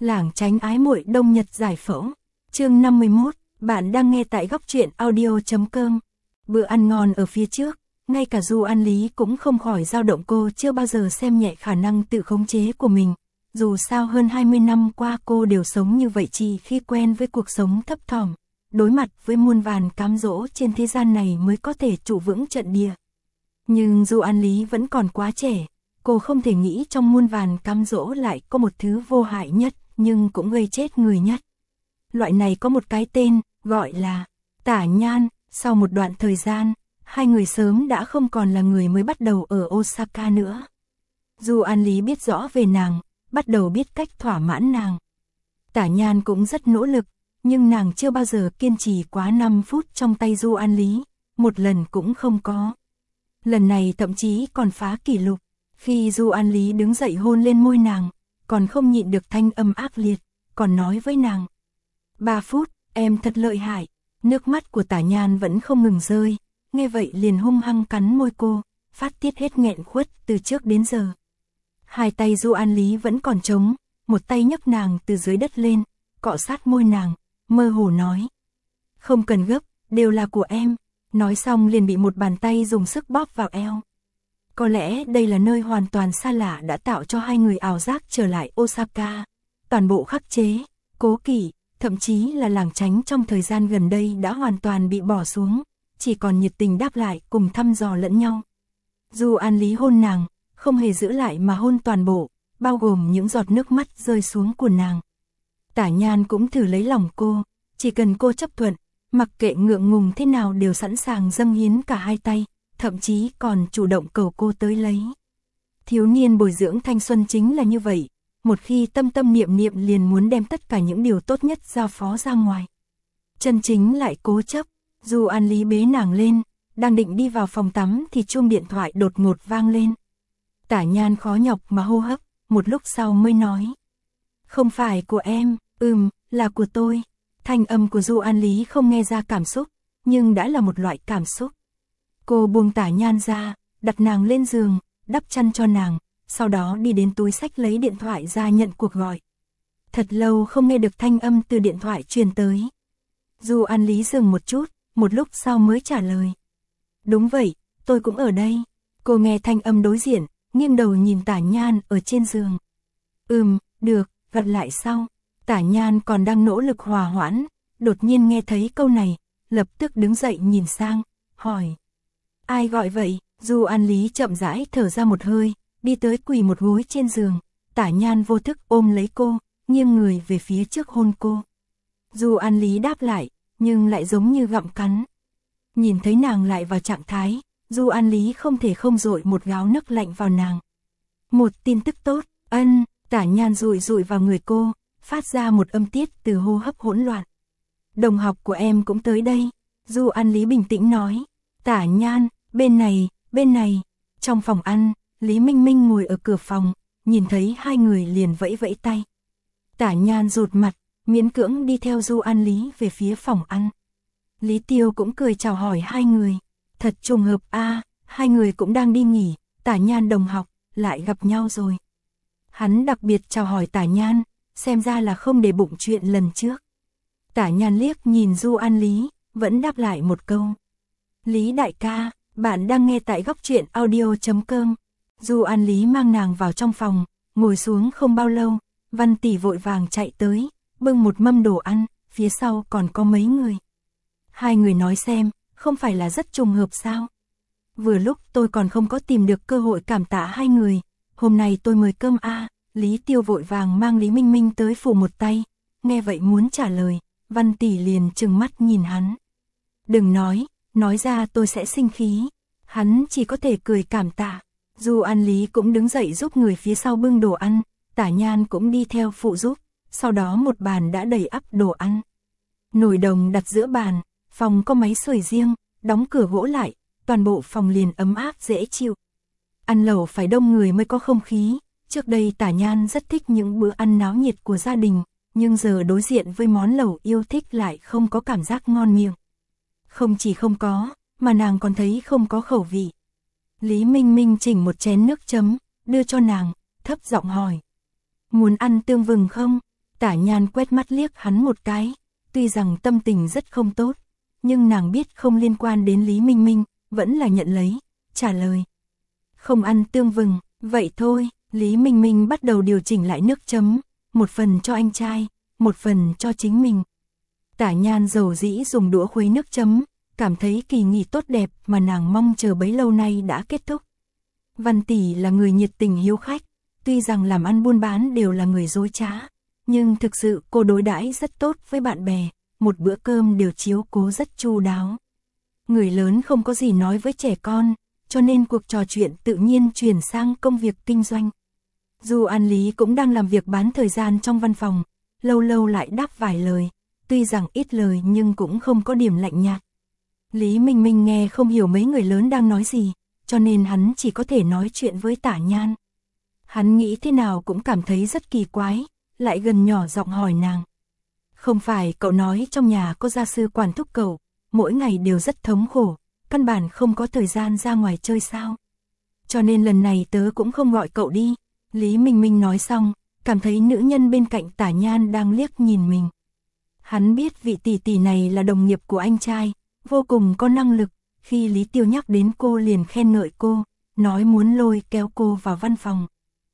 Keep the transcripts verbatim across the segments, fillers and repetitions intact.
Lảng tránh ái muội đông nhật giải phẫu. Chương năm mươi mốt, bạn đang nghe tại góc truyện audio chấm com. Bữa ăn ngon ở phía trước, ngay cả Du An Lý cũng không khỏi dao động, cô chưa bao giờ xem nhẹ khả năng tự khống chế của mình. Dù sao hơn hai mươi năm qua cô đều sống như vậy, chỉ khi quen với cuộc sống thấp thỏm, đối mặt với muôn vàn cám dỗ trên thế gian này mới có thể trụ vững trận địa. Nhưng Du An Lý vẫn còn quá trẻ, cô không thể nghĩ trong muôn vàn cám dỗ lại có một thứ vô hại nhất, nhưng cũng gây chết người nhất. Loại này có một cái tên, gọi là tả nhan. Sau một đoạn thời gian, hai người sớm đã không còn là người mới bắt đầu ở Osaka nữa. Du An Lý biết rõ về nàng, bắt đầu biết cách thỏa mãn nàng. Tả nhan cũng rất nỗ lực, nhưng nàng chưa bao giờ kiên trì quá năm phút trong tay Du An Lý, một lần cũng không có. Lần này thậm chí còn phá kỷ lục, khi Du An Lý đứng dậy hôn lên môi nàng, còn không nhịn được thanh âm ác liệt, còn nói với nàng: Ba phút, em thật lợi hại. Nước mắt của tả nhan vẫn không ngừng rơi, nghe vậy liền hung hăng cắn môi cô, phát tiết hết nghẹn khuất từ trước đến giờ. Hai tay Du An Lý vẫn còn trống, một tay nhấc nàng từ dưới đất lên, cọ sát môi nàng, mơ hồ nói: Không cần gấp, đều là của em. Nói xong liền bị một bàn tay dùng sức bóp vào eo. Có lẽ đây là nơi hoàn toàn xa lạ đã tạo cho hai người ảo giác trở lại Osaka. Toàn bộ khắc chế, cố kỵ, thậm chí là lảng tránh trong thời gian gần đây đã hoàn toàn bị bỏ xuống, chỉ còn nhiệt tình đáp lại cùng thăm dò lẫn nhau. Du An Lý hôn nàng, không hề giữ lại mà hôn toàn bộ, bao gồm những giọt nước mắt rơi xuống của nàng. Tả nhan cũng thử lấy lòng cô, chỉ cần cô chấp thuận, mặc kệ ngượng ngùng thế nào đều sẵn sàng dâng hiến cả hai tay, thậm chí còn chủ động cầu cô tới lấy. Thiếu niên bồi dưỡng thanh xuân chính là như vậy, một khi tâm tâm niệm niệm liền muốn đem tất cả những điều tốt nhất giao phó ra ngoài. Chân chính lại cố chấp. Du An Lý bế nàng lên, đang định đi vào phòng tắm thì chuông điện thoại đột ngột vang lên. Tả nhan khó nhọc mà hô hấp, một lúc sau mới nói: Không phải của em, ừm, là của tôi. Thanh âm của Du An Lý không nghe ra cảm xúc, nhưng đã là một loại cảm xúc. Cô buông tả nhan ra, đặt nàng lên giường, đắp chăn cho nàng, sau đó đi đến túi xách lấy điện thoại ra nhận cuộc gọi. Thật lâu không nghe được thanh âm từ điện thoại truyền tới. Du An Lý dừng một chút, một lúc sau mới trả lời: Đúng vậy, tôi cũng ở đây. Cô nghe thanh âm đối diện, nghiêng đầu nhìn tả nhan ở trên giường. Ừm, được, gặp lại sau. Tả nhan còn đang nỗ lực hòa hoãn, đột nhiên nghe thấy câu này, lập tức đứng dậy nhìn sang, hỏi: Ai gọi vậy? Du An Lý chậm rãi thở ra một hơi, đi tới quỳ một gối trên giường. Tả nhan vô thức ôm lấy cô, nghiêng người về phía trước hôn cô. Du An Lý đáp lại, nhưng lại giống như gặm cắn. Nhìn thấy nàng lại vào trạng thái, Du An Lý không thể không dội một gáo nước lạnh vào nàng. Một tin tức tốt, ân. Tả nhan dụi dụi vào người cô, phát ra một âm tiết từ hô hấp hỗn loạn. Đồng học của em cũng tới đây. Du An Lý bình tĩnh nói. Tả nhan, bên này, bên này. Trong phòng ăn, Lý Minh Minh ngồi ở cửa phòng, nhìn thấy hai người liền vẫy vẫy tay. Tả nhan rụt mặt, miễn cưỡng đi theo Du An Lý về phía phòng ăn. Lý Tiêu cũng cười chào hỏi hai người. Thật trùng hợp a, à, hai người cũng đang đi nghỉ, tả nhan đồng học, lại gặp nhau rồi. Hắn đặc biệt chào hỏi tả nhan, xem ra là không để bụng chuyện lần trước. Tả nhan liếc nhìn Du An Lý, vẫn đáp lại một câu: Lý đại ca, bạn đang nghe tại góc truyện audio chấm com. Du An Lý mang nàng vào trong phòng, ngồi xuống không bao lâu, Văn tỷ vội vàng chạy tới, bưng một mâm đồ ăn, phía sau còn có mấy người. Hai người nói xem, không phải là rất trùng hợp sao? Vừa lúc tôi còn không có tìm được cơ hội cảm tạ hai người, hôm nay tôi mời cơm a. À. Lý Tiêu vội vàng mang Lý Minh Minh tới phủ một tay, nghe vậy muốn trả lời, Văn tỷ liền trừng mắt nhìn hắn. Đừng nói, nói ra tôi sẽ sinh khí. Hắn chỉ có thể cười cảm tạ. Du An Lý cũng đứng dậy giúp người phía sau bưng đồ ăn, tả nhan cũng đi theo phụ giúp, sau đó một bàn đã đầy ắp đồ ăn. Nồi đồng đặt giữa bàn, phòng có máy sưởi riêng, đóng cửa gỗ lại, toàn bộ phòng liền ấm áp dễ chịu. Ăn lẩu phải đông người mới có không khí, trước đây tả nhan rất thích những bữa ăn náo nhiệt của gia đình, nhưng giờ đối diện với món lẩu yêu thích lại không có cảm giác ngon miệng. Không chỉ không có, mà nàng còn thấy không có khẩu vị. Lý Minh Minh chỉnh một chén nước chấm, đưa cho nàng, thấp giọng hỏi: Muốn ăn tương vừng không? Tả Nhan quét mắt liếc hắn một cái, tuy rằng tâm tình rất không tốt, nhưng nàng biết không liên quan đến Lý Minh Minh, vẫn là nhận lấy, trả lời. Không ăn tương vừng, vậy thôi. Lý Minh Minh bắt đầu điều chỉnh lại nước chấm, một phần cho anh trai, một phần cho chính mình. Tả Nhan dầu dĩ dùng đũa khuấy nước chấm, cảm thấy kỳ nghỉ tốt đẹp mà nàng mong chờ bấy lâu nay đã kết thúc. Văn tỷ là người nhiệt tình hiếu khách, tuy rằng làm ăn buôn bán đều là người dối trá, nhưng thực sự cô đối đãi rất tốt với bạn bè, một bữa cơm đều chiếu cố rất chu đáo. Người lớn không có gì nói với trẻ con, cho nên cuộc trò chuyện tự nhiên chuyển sang công việc kinh doanh. Du An Lý cũng đang làm việc bán thời gian trong văn phòng, lâu lâu lại đáp vài lời, tuy rằng ít lời nhưng cũng không có điểm lạnh nhạt. Lý Minh Minh nghe không hiểu mấy người lớn đang nói gì, cho nên hắn chỉ có thể nói chuyện với Tả Nhan. Hắn nghĩ thế nào cũng cảm thấy rất kỳ quái, lại gần nhỏ giọng hỏi nàng. Không phải cậu nói trong nhà có gia sư quản thúc cậu, mỗi ngày đều rất thống khổ, căn bản không có thời gian ra ngoài chơi sao? Cho nên lần này tớ cũng không gọi cậu đi. Lý Minh Minh nói xong, cảm thấy nữ nhân bên cạnh Tả Nhan đang liếc nhìn mình. Hắn biết vị tỷ tỷ này là đồng nghiệp của anh trai, vô cùng có năng lực, khi Lý Tiêu nhắc đến cô liền khen ngợi cô, nói muốn lôi kéo cô vào văn phòng.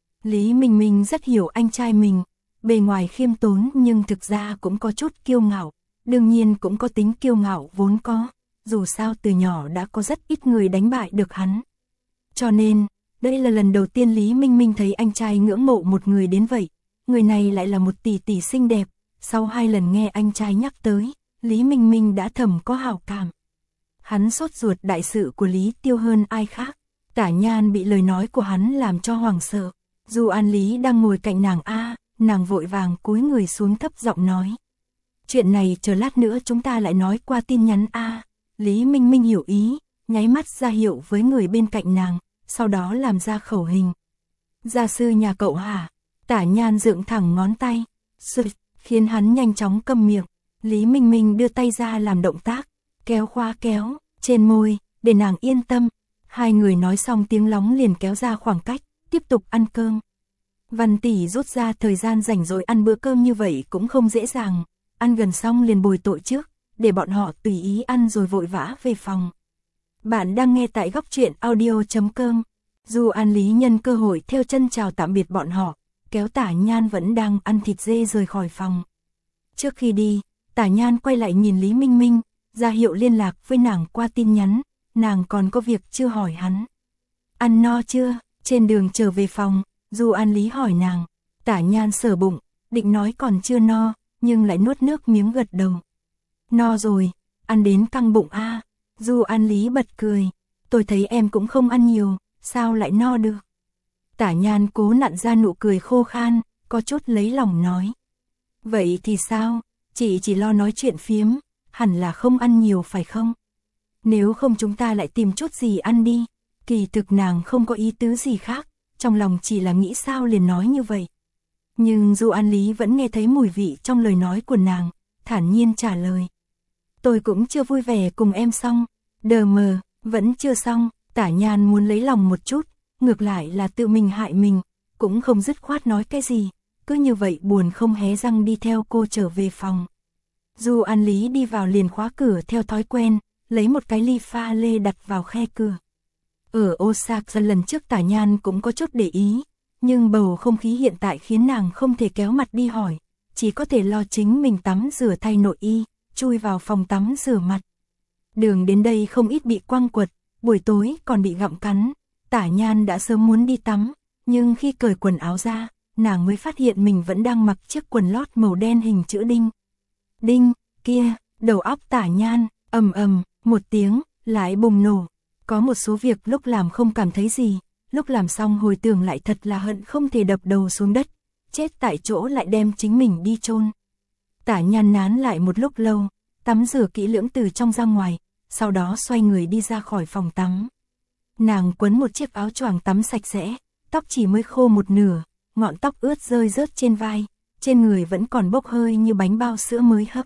Lý Minh Minh rất hiểu anh trai mình, bề ngoài khiêm tốn nhưng thực ra cũng có chút kiêu ngạo, đương nhiên cũng có tính kiêu ngạo vốn có, dù sao từ nhỏ đã có rất ít người đánh bại được hắn. Cho nên, đây là lần đầu tiên Lý Minh Minh thấy anh trai ngưỡng mộ một người đến vậy, người này lại là một tỷ tỷ xinh đẹp, sau hai lần nghe anh trai nhắc tới, Lý Minh Minh đã thầm có hảo cảm. Hắn sốt ruột đại sự của Lý Tiêu hơn ai khác, Tả Nhan bị lời nói của hắn làm cho hoảng sợ, dù An Lý đang ngồi cạnh nàng a, nàng vội vàng cúi người xuống thấp giọng nói. Chuyện này chờ lát nữa chúng ta lại nói qua tin nhắn a. Lý Minh Minh hiểu ý, nháy mắt ra hiệu với người bên cạnh nàng, sau đó làm ra khẩu hình. Gia sư nhà cậu hả? Tả Nhan dựng thẳng ngón tay, sụt, khiến hắn nhanh chóng câm miệng. Lý Minh Minh đưa tay ra làm động tác, kéo khóa kéo, trên môi, để nàng yên tâm. Hai người nói xong tiếng lóng liền kéo ra khoảng cách, tiếp tục ăn cơm. Văn tỷ rút ra thời gian rảnh rỗi ăn bữa cơm như vậy cũng không dễ dàng, ăn gần xong liền bồi tội trước, để bọn họ tùy ý ăn rồi vội vã về phòng. Bạn đang nghe tại góc truyện audio chấm com. Du An Lý nhân cơ hội theo chân chào tạm biệt bọn họ, kéo Tả Nhan vẫn đang ăn thịt dê rời khỏi phòng. Trước khi đi, Tả Nhan quay lại nhìn Lý Minh Minh, ra hiệu liên lạc với nàng qua tin nhắn, nàng còn có việc chưa hỏi hắn. Ăn no chưa? Trên đường trở về phòng, Du An Lý hỏi nàng, Tả Nhan sờ bụng, định nói còn chưa no, nhưng lại nuốt nước miếng gật đầu. No rồi, ăn đến căng bụng a. À. Du An Lý bật cười, tôi thấy em cũng không ăn nhiều, sao lại no được? Tả Nhan cố nặn ra nụ cười khô khan, có chút lấy lòng nói. Vậy thì sao, chị chỉ lo nói chuyện phiếm, hẳn là không ăn nhiều phải không? Nếu không chúng ta lại tìm chút gì ăn đi. Kỳ thực nàng không có ý tứ gì khác, trong lòng chỉ là nghĩ sao liền nói như vậy. Nhưng Du An Lý vẫn nghe thấy mùi vị trong lời nói của nàng, thản nhiên trả lời. Tôi cũng chưa vui vẻ cùng em xong, đờ mờ, vẫn chưa xong. Tả Nhan muốn lấy lòng một chút, ngược lại là tự mình hại mình, cũng không dứt khoát nói cái gì, cứ như vậy buồn không hé răng đi theo cô trở về phòng. Du An Lý đi vào liền khóa cửa theo thói quen, lấy một cái ly pha lê đặt vào khe cửa. Ở Osaka lần trước Tả Nhan cũng có chút để ý, nhưng bầu không khí hiện tại khiến nàng không thể kéo mặt đi hỏi, chỉ có thể lo chính mình tắm rửa thay nội y, chui vào phòng tắm rửa mặt. Đường đến đây không ít bị quăng quật, buổi tối còn bị gặm cắn, Tả Nhan đã sớm muốn đi tắm, nhưng khi cởi quần áo ra, nàng mới phát hiện mình vẫn đang mặc chiếc quần lót màu đen hình chữ đinh. Đinh, kia, đầu óc Tả Nhan, ầm ầm, một tiếng, lại bùng nổ. Có một số việc lúc làm không cảm thấy gì, lúc làm xong hồi tưởng lại thật là hận không thể đập đầu xuống đất, chết tại chỗ lại đem chính mình đi chôn. Tả Nhan nán lại một lúc lâu, tắm rửa kỹ lưỡng từ trong ra ngoài, sau đó xoay người đi ra khỏi phòng tắm. Nàng quấn một chiếc áo choàng tắm sạch sẽ, tóc chỉ mới khô một nửa, ngọn tóc ướt rơi rớt trên vai, trên người vẫn còn bốc hơi như bánh bao sữa mới hấp.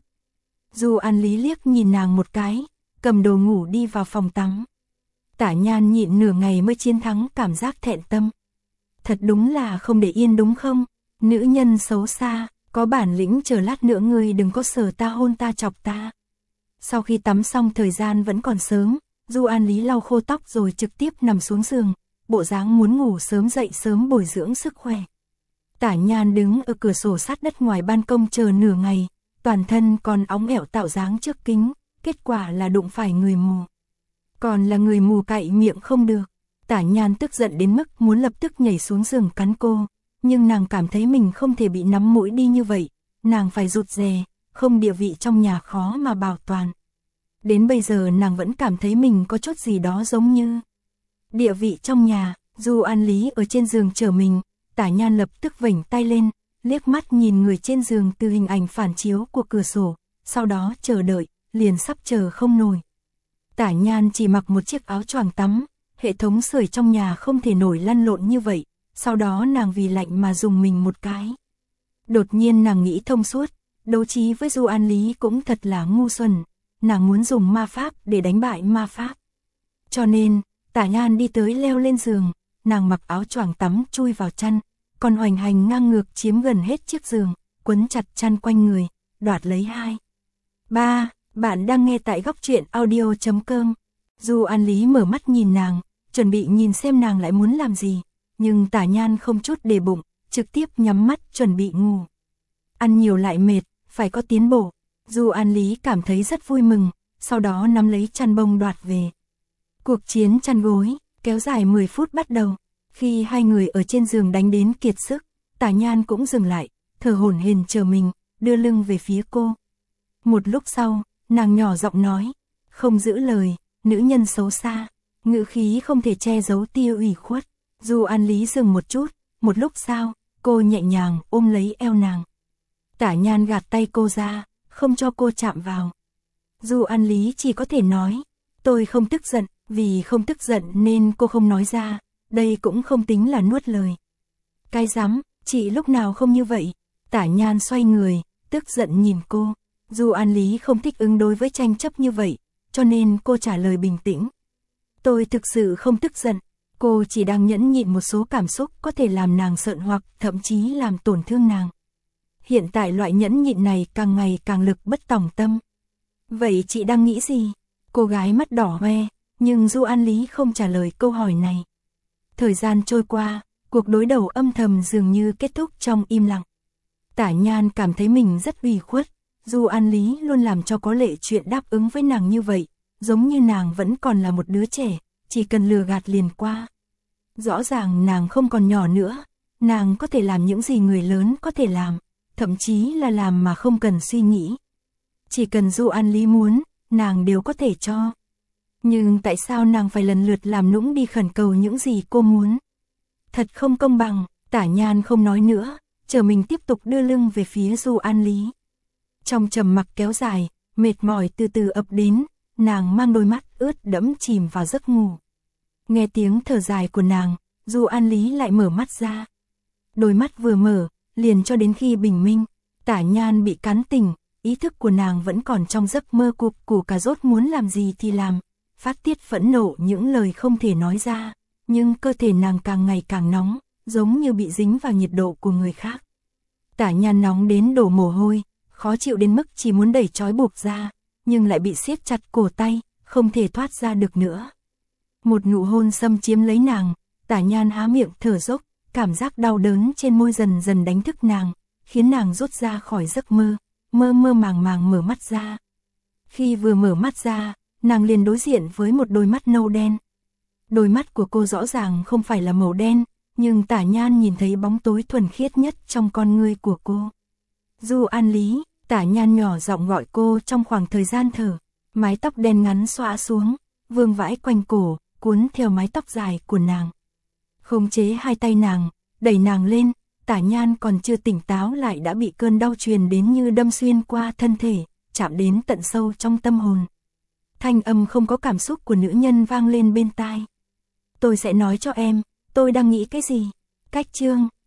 Du An Lý liếc nhìn nàng một cái, cầm đồ ngủ đi vào phòng tắm. Tả Nhan nhịn nửa ngày mới chiến thắng cảm giác thẹn tâm. Thật đúng là không để yên đúng không? Nữ nhân xấu xa, Có bản lĩnh chờ lát nữa ngươi đừng có sờ ta hôn ta chọc ta. Sau khi tắm xong thời gian vẫn còn sớm, Du An Lý lau khô tóc rồi trực tiếp nằm xuống giường, bộ dáng muốn ngủ sớm dậy sớm bồi dưỡng sức khỏe. Tả Nhan đứng ở cửa sổ sát đất ngoài ban công chờ nửa ngày, toàn thân còn óng ẻo tạo dáng trước kính, kết quả là đụng phải người mù. Còn là người mù cạy miệng không được. Tả Nhan tức giận đến mức muốn lập tức nhảy xuống giường cắn cô, nhưng nàng cảm thấy mình không thể bị nắm mũi đi như vậy, nàng phải rụt rè, không địa vị trong nhà khó mà bảo toàn. Đến bây giờ nàng vẫn cảm thấy mình có chút gì đó giống như địa vị trong nhà. Du An Lý ở trên giường chờ mình, Tả Nhan lập tức vểnh tay lên, liếc mắt nhìn người trên giường từ hình ảnh phản chiếu của cửa sổ, sau đó chờ đợi, liền sắp chờ không nổi. Tả Nhan chỉ mặc một chiếc áo choàng tắm, hệ thống sưởi trong nhà không thể nổi lăn lộn như vậy, sau đó nàng vì lạnh mà dùng mình một cái. Đột nhiên nàng nghĩ thông suốt, đấu trí với Du An Lý cũng thật là ngu xuẩn, nàng muốn dùng ma pháp để đánh bại ma pháp. Cho nên, Tả Nhan đi tới leo lên giường, nàng mặc áo choàng tắm chui vào chăn, còn hoành hành ngang ngược chiếm gần hết chiếc giường, quấn chặt chăn quanh người, đoạt lấy hai. ba. Bạn đang nghe tại góc truyện audio chấm com. Du An Lý mở mắt nhìn nàng, chuẩn bị nhìn xem nàng lại muốn làm gì, nhưng Tả Nhan không chút để bụng, trực tiếp nhắm mắt chuẩn bị ngủ. Ăn nhiều lại mệt, phải có tiến bộ. Du An Lý cảm thấy rất vui mừng, sau đó nắm lấy chăn bông đoạt về. Cuộc chiến chăn gối kéo dài mười phút bắt đầu. Khi hai người ở trên giường đánh đến kiệt sức, Tả Nhan cũng dừng lại, thở hổn hển chờ mình, đưa lưng về phía cô. Một lúc sau, nàng nhỏ giọng nói, không giữ lời, nữ nhân xấu xa, ngữ khí không thể che giấu tia ủy khuất. Du An Lý dừng một chút, một lúc sau, cô nhẹ nhàng ôm lấy eo nàng. Tả Nhan gạt tay cô ra, không cho cô chạm vào. Du An Lý chỉ có thể nói, tôi không tức giận, vì không tức giận nên cô không nói ra, đây cũng không tính là nuốt lời. Cái rắm, chị lúc nào không như vậy. Tả Nhan xoay người, tức giận nhìn cô. Du An Lý không thích ứng đối với tranh chấp như vậy, cho nên cô trả lời bình tĩnh. Tôi thực sự không tức giận, cô chỉ đang nhẫn nhịn một số cảm xúc có thể làm nàng sợn hoặc thậm chí làm tổn thương nàng. Hiện tại loại nhẫn nhịn này càng ngày càng lực bất tòng tâm. Vậy chị đang nghĩ gì? Cô gái mắt đỏ hoe, nhưng Du An Lý không trả lời câu hỏi này. Thời gian trôi qua, cuộc đối đầu âm thầm dường như kết thúc trong im lặng. Tả Nhan cảm thấy mình rất ủy khuất, Du An Lý luôn làm cho có lệ chuyện đáp ứng với nàng như vậy, giống như nàng vẫn còn là một đứa trẻ, chỉ cần lừa gạt liền qua. Rõ ràng nàng không còn nhỏ nữa, nàng có thể làm những gì người lớn có thể làm, thậm chí là làm mà không cần suy nghĩ. Chỉ cần Du An Lý muốn, nàng đều có thể cho. Nhưng tại sao nàng phải lần lượt làm nũng đi khẩn cầu những gì cô muốn? Thật không công bằng. Tả Nhan không nói nữa, chờ mình tiếp tục đưa lưng về phía Du An Lý. Trong trầm mặc kéo dài, mệt mỏi từ từ ập đến, nàng mang đôi mắt ướt đẫm chìm vào giấc ngủ. Nghe tiếng thở dài của nàng, Du An Lý lại mở mắt ra. Đôi mắt vừa mở, liền cho đến khi bình minh, Tả Nhan bị cắn tỉnh, ý thức của nàng vẫn còn trong giấc mơ cục củ cà rốt muốn làm gì thì làm, phát tiết phẫn nộ những lời không thể nói ra, nhưng cơ thể nàng càng ngày càng nóng, giống như bị dính vào nhiệt độ của người khác. Tả Nhan nóng đến đổ mồ hôi, khó chịu đến mức chỉ muốn đẩy trói buộc ra, nhưng lại bị siết chặt cổ tay, không thể thoát ra được nữa. Một nụ hôn xâm chiếm lấy nàng, Tả Nhan há miệng thở dốc, cảm giác đau đớn trên môi dần dần đánh thức nàng, khiến nàng rút ra khỏi giấc mơ, mơ mơ màng màng mở mắt ra. Khi vừa mở mắt ra, nàng liền đối diện với một đôi mắt nâu đen. Đôi mắt của cô rõ ràng không phải là màu đen, nhưng Tả Nhan nhìn thấy bóng tối thuần khiết nhất trong con ngươi của cô. Du An Lý, Tả Nhan nhỏ giọng gọi cô trong khoảng thời gian thở, mái tóc đen ngắn xõa xuống, vương vãi quanh cổ, cuốn theo mái tóc dài của nàng. Khống chế hai tay nàng, đẩy nàng lên, Tả Nhan còn chưa tỉnh táo lại đã bị cơn đau truyền đến như đâm xuyên qua thân thể, chạm đến tận sâu trong tâm hồn. Thanh âm không có cảm xúc của nữ nhân vang lên bên tai. Tôi sẽ nói cho em, tôi đang nghĩ cái gì. Cách chương